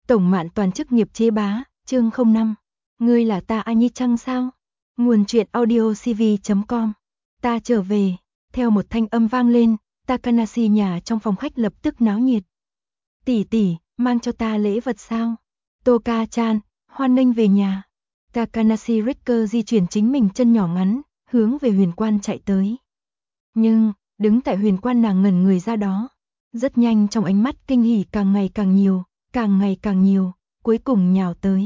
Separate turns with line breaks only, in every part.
Tổng Mạn Toàn chức nghiệp chế bá, chương 05. Ngươi là ta A Nhi chăng sao? Nguồn truyện audiocv.com. Ta trở về, theo một thanh âm vang lên, Takanashi nhà trong phòng khách lập tức náo nhiệt. Tỷ tỷ, mang cho ta lễ vật sao? Toka-chan, hoan nghênh về nhà. Takanashi Ricker di chuyển chính mình chân nhỏ ngắn, hướng về huyền quan chạy tới. Nhưng, đứng tại huyền quan nàng ngẩn người ra đó. Rất nhanh trong ánh mắt kinh hỉ càng ngày càng nhiều, cuối cùng nhào tới.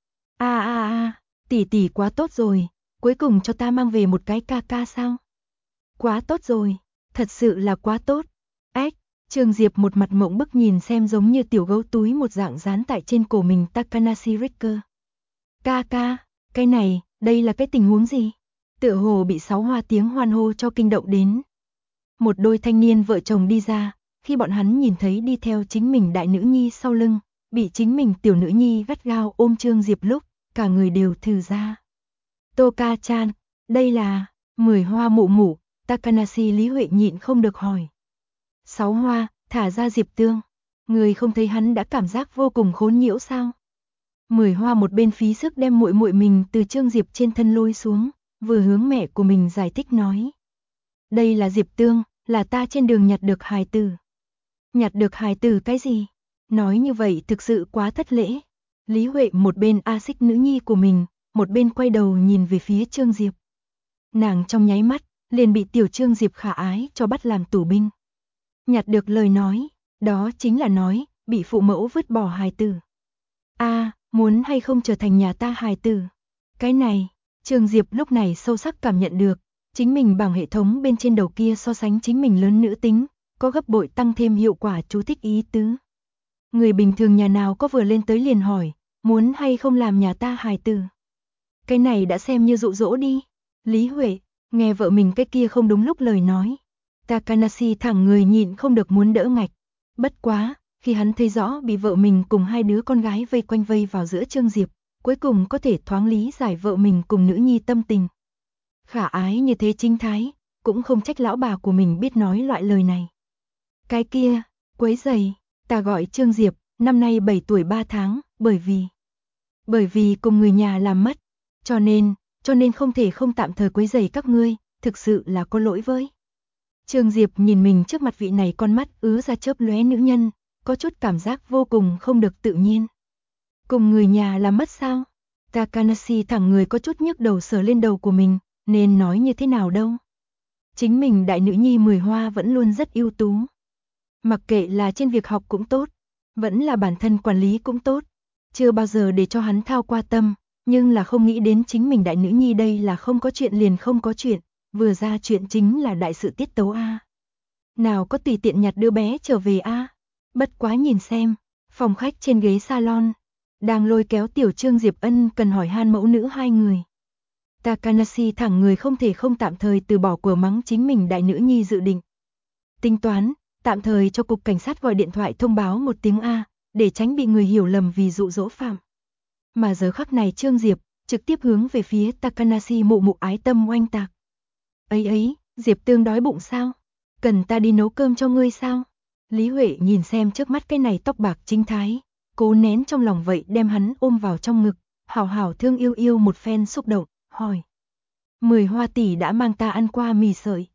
Tỷ tỷ quá tốt rồi, cuối cùng cho ta mang về một cái ca ca sao? Quá tốt rồi, thật sự là quá tốt. Trương Diệp một mặt mộng bức nhìn xem giống như tiểu gấu túi một dạng dán tại trên cổ mình Takanashi Ricker. Ca ca, cái này, đây là cái tình huống gì? Tựa hồ bị 6 hoa tiếng hoan hô cho kinh động đến. Một đôi thanh niên vợ chồng đi ra, khi bọn hắn nhìn thấy đi theo chính mình đại nữ nhi sau lưng, bị chính mình tiểu nữ nhi gắt gao ôm Trương Diệp lúc, cả người đều thừ ra. Toka-chan, đây là 10 hoa mụ mụ, Takanashi Lý Huệ nhịn không được hỏi. 6 hoa, thả ra Diệp Tương. Người không thấy hắn đã cảm giác vô cùng khốn nhiễu sao? 10 hoa một bên phí sức đem muội muội mình từ Trương Diệp trên thân lôi xuống, vừa hướng mẹ của mình giải thích nói. Đây là Diệp Tương, là ta trên đường nhặt được hài tử. Nhặt được hài tử cái gì? Nói như vậy thực sự quá thất lễ. Lý Huệ một bên xích nữ nhi của mình, một bên quay đầu nhìn về phía Trương Diệp. Nàng trong nháy mắt, liền bị tiểu Trương Diệp khả ái cho bắt làm tù binh. Nhặt được lời nói, đó chính là nói, bị phụ mẫu vứt bỏ hài tử. Muốn hay không trở thành nhà ta hài tử? Cái này, Trương Diệp lúc này sâu sắc cảm nhận được, chính mình bằng hệ thống bên trên đầu kia so sánh chính mình lớn nữ tính, có gấp bội tăng thêm hiệu quả chú thích ý tứ. Người bình thường nhà nào có vừa lên tới liền hỏi, muốn hay không làm nhà ta hài tử? Cái này đã xem như dụ dỗ đi. Lý Huệ, nghe vợ mình cái kia không đúng lúc lời nói. Takanashi thẳng người nhịn không được muốn đỡ ngạch. Bất quá, khi hắn thấy rõ bị vợ mình cùng hai đứa con gái vây quanh vây vào giữa Trương Diệp, cuối cùng có thể thoáng lý giải vợ mình cùng nữ nhi tâm tình. Khả ái như thế chính thái, cũng không trách lão bà của mình biết nói loại lời này. Cái kia, quấy giày, ta gọi Trương Diệp, năm nay 7 tuổi 3 tháng, bởi vì cùng người nhà làm mất, cho nên không thể không tạm thời quấy giày các ngươi, thực sự là có lỗi với. Trương Diệp nhìn mình trước mặt vị này con mắt ứa ra chớp lóe nữ nhân, có chút cảm giác vô cùng không được tự nhiên. Cùng người nhà làm mất sao? Takanashi thẳng người có chút nhức đầu sờ lên đầu của mình, nên nói như thế nào đâu. Chính mình đại nữ nhi 10 hoa vẫn luôn rất ưu tú. Mặc kệ là trên việc học cũng tốt, vẫn là bản thân quản lý cũng tốt, chưa bao giờ để cho hắn thao qua tâm, nhưng là không nghĩ đến chính mình đại nữ nhi đây là không có chuyện liền không có chuyện, vừa ra chuyện chính là đại sự tiết tấu a. Nào có tùy tiện nhặt đứa bé trở về a. Bất quá nhìn xem, phòng khách trên ghế salon, đang lôi kéo tiểu Trương Diệp ân cần hỏi han mẫu nữ hai người. Takanashi thẳng người không thể không tạm thời từ bỏ của mắng chính mình đại nữ nhi dự định. Tính toán, tạm thời cho cục cảnh sát gọi điện thoại thông báo một tiếng A, để tránh bị người hiểu lầm vì dụ dỗ phạm. Mà giờ khắc này Trương Diệp, trực tiếp hướng về phía Takanashi mụ mụ ái tâm oanh tạc. Ấy, Diệp Tương đói bụng sao? Cần ta đi nấu cơm cho ngươi sao? Lý Huệ nhìn xem trước mắt cái này tóc bạc chính thái, cố nén trong lòng vậy đem hắn ôm vào trong ngực, hảo hảo thương yêu một phen xúc động, hỏi. 10 hoa tỷ đã mang ta ăn qua mì sợi.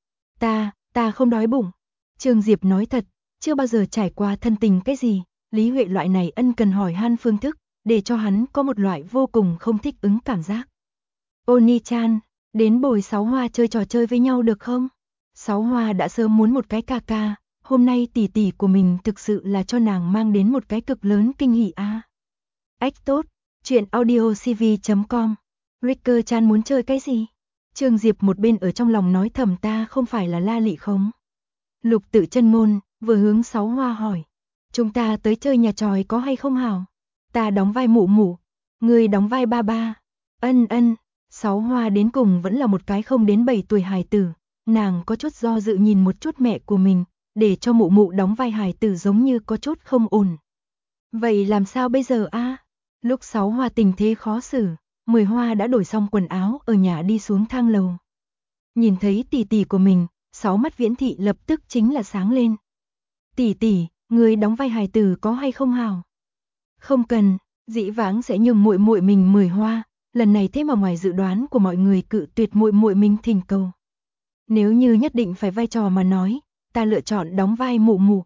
Ta không đói bụng. Trương Diệp nói thật, chưa bao giờ trải qua thân tình cái gì, Lý Huệ loại này ân cần hỏi han phương thức, để cho hắn có một loại vô cùng không thích ứng cảm giác. Oni-chan, đến bồi 6 hoa chơi trò chơi với nhau được không? 6 hoa đã sớm muốn một cái ca ca, hôm nay tỷ tỷ của mình thực sự là cho nàng mang đến một cái cực lớn kinh hỉ a. Tốt, chuyện audiocv.com. Ricker-chan muốn chơi cái gì? Trương Diệp một bên ở trong lòng nói thầm ta không phải là la lị không? Lục Tự Chân Ngôn vừa hướng 6 hoa hỏi. Chúng ta tới chơi nhà tròi có hay không hảo? Ta đóng vai mụ mụ, người đóng vai ba ba. Ân. 6 hoa đến cùng vẫn là một cái không đến 7 tuổi hài tử. Nàng có chút do dự nhìn một chút mẹ của mình, để cho mụ mụ đóng vai hài tử giống như có chút không ổn. Vậy làm sao bây giờ a? Lúc 6 hoa tình thế khó xử, 10 hoa đã đổi xong quần áo ở nhà đi xuống thang lầu. Nhìn thấy tỷ tỷ của mình, 6 mắt Viễn Thị lập tức chính là sáng lên. Tỷ, người đóng vai hài tử có hay không hảo? Không cần, dĩ vãng sẽ nhường muội muội mình 10 hoa, lần này thế mà ngoài dự đoán của mọi người cự tuyệt muội muội mình thỉnh cầu. Nếu như nhất định phải vai trò mà nói, ta lựa chọn đóng vai mụ mụ.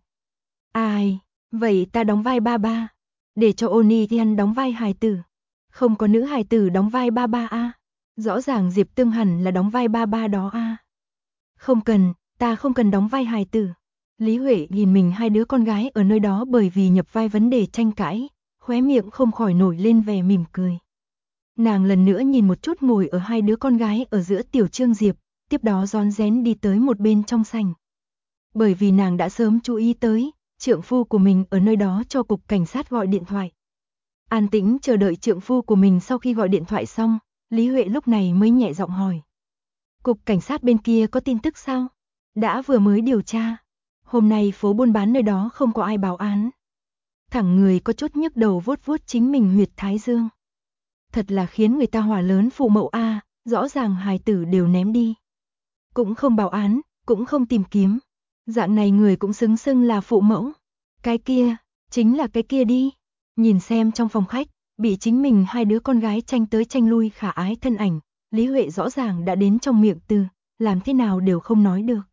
Ai, vậy ta đóng vai ba ba, để cho Oni Thiên đóng vai hài tử. Không có nữ hài tử đóng vai ba ba a. Rõ ràng Diệp Tương hẳn là đóng vai ba ba đó a. Không cần, ta không cần đóng vai hài tử. Lý Huệ nhìn mình hai đứa con gái ở nơi đó bởi vì nhập vai vấn đề tranh cãi, khóe miệng không khỏi nổi lên vẻ mỉm cười. Nàng lần nữa nhìn một chút ngồi ở hai đứa con gái ở giữa Tiểu Trương Diệp, tiếp đó rón rén đi tới một bên trong sảnh. Bởi vì nàng đã sớm chú ý tới, trượng phu của mình ở nơi đó cho cục cảnh sát gọi điện thoại. An tĩnh chờ đợi trượng phu của mình sau khi gọi điện thoại xong, Lý Huệ lúc này mới nhẹ giọng hỏi. Cục cảnh sát bên kia có tin tức sao? Đã vừa mới điều tra. Hôm nay phố buôn bán nơi đó không có ai báo án. Thẳng người có chút nhức đầu vuốt vuốt chính mình huyệt thái dương. Thật là khiến người ta hỏa lớn phụ mẫu a, rõ ràng hài tử đều ném đi. Cũng không báo án, cũng không tìm kiếm. Dạng này người cũng xứng xưng là phụ mẫu. Cái kia, chính là cái kia đi. Nhìn xem trong phòng khách, bị chính mình hai đứa con gái tranh tới tranh lui khả ái thân ảnh, Lý Huệ rõ ràng đã đến trong miệng từ, làm thế nào đều không nói được.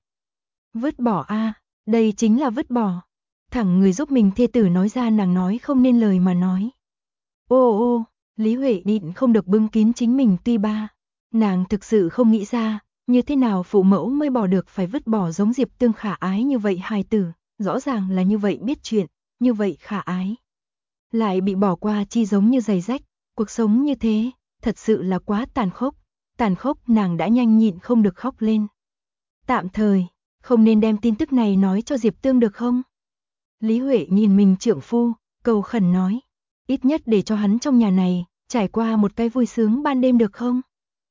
Vứt bỏ a, đây chính là vứt bỏ. Thẳng người giúp mình thê tử nói ra nàng nói không nên lời mà nói. Ô ô, Lý Huệ nhịn không được bưng kín chính mình tuy ba. Nàng thực sự không nghĩ ra, như thế nào phụ mẫu mới bỏ được phải vứt bỏ giống Diệp Tương khả ái như vậy hài tử, rõ ràng là như vậy biết chuyện, như vậy khả ái. Lại bị bỏ qua chi giống như giày rách, cuộc sống như thế, thật sự là quá tàn khốc nàng đã nhanh nhịn không được khóc lên. Tạm thời, không nên đem tin tức này nói cho Diệp Tương được không? Lý Huệ nhìn mình trượng phu, cầu khẩn nói, ít nhất để cho hắn trong nhà này, trải qua một cái vui sướng ban đêm được không?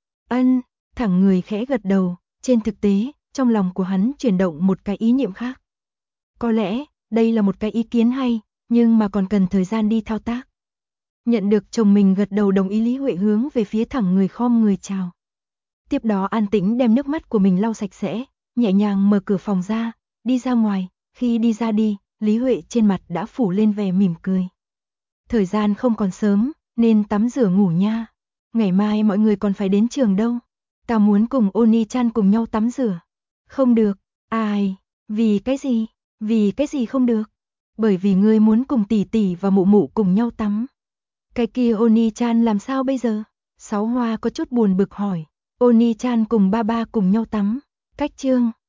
Ân, thẳng người khẽ gật đầu, trên thực tế, trong lòng của hắn chuyển động một cái ý niệm khác. Có lẽ, đây là một cái ý kiến hay, nhưng mà còn cần thời gian đi thao tác. Nhận được chồng mình gật đầu đồng ý, Lý Huệ hướng về phía thẳng người khom người chào. Tiếp đó an tĩnh đem nước mắt của mình lau sạch sẽ, nhẹ nhàng mở cửa phòng ra, đi ra ngoài, khi đi ra đi, Lý Huệ trên mặt đã phủ lên vẻ mỉm cười. Thời gian không còn sớm, nên tắm rửa ngủ nha. Ngày mai mọi người còn phải đến trường đâu. Ta muốn cùng Oni-chan cùng nhau tắm rửa. Không được, ai, vì cái gì không được? Bởi vì ngươi muốn cùng tỷ tỷ và mụ mụ cùng nhau tắm. Cái kia Oni-chan làm sao bây giờ? Sáu Hoa có chút buồn bực hỏi. Oni-chan cùng ba ba cùng nhau tắm. Cách chương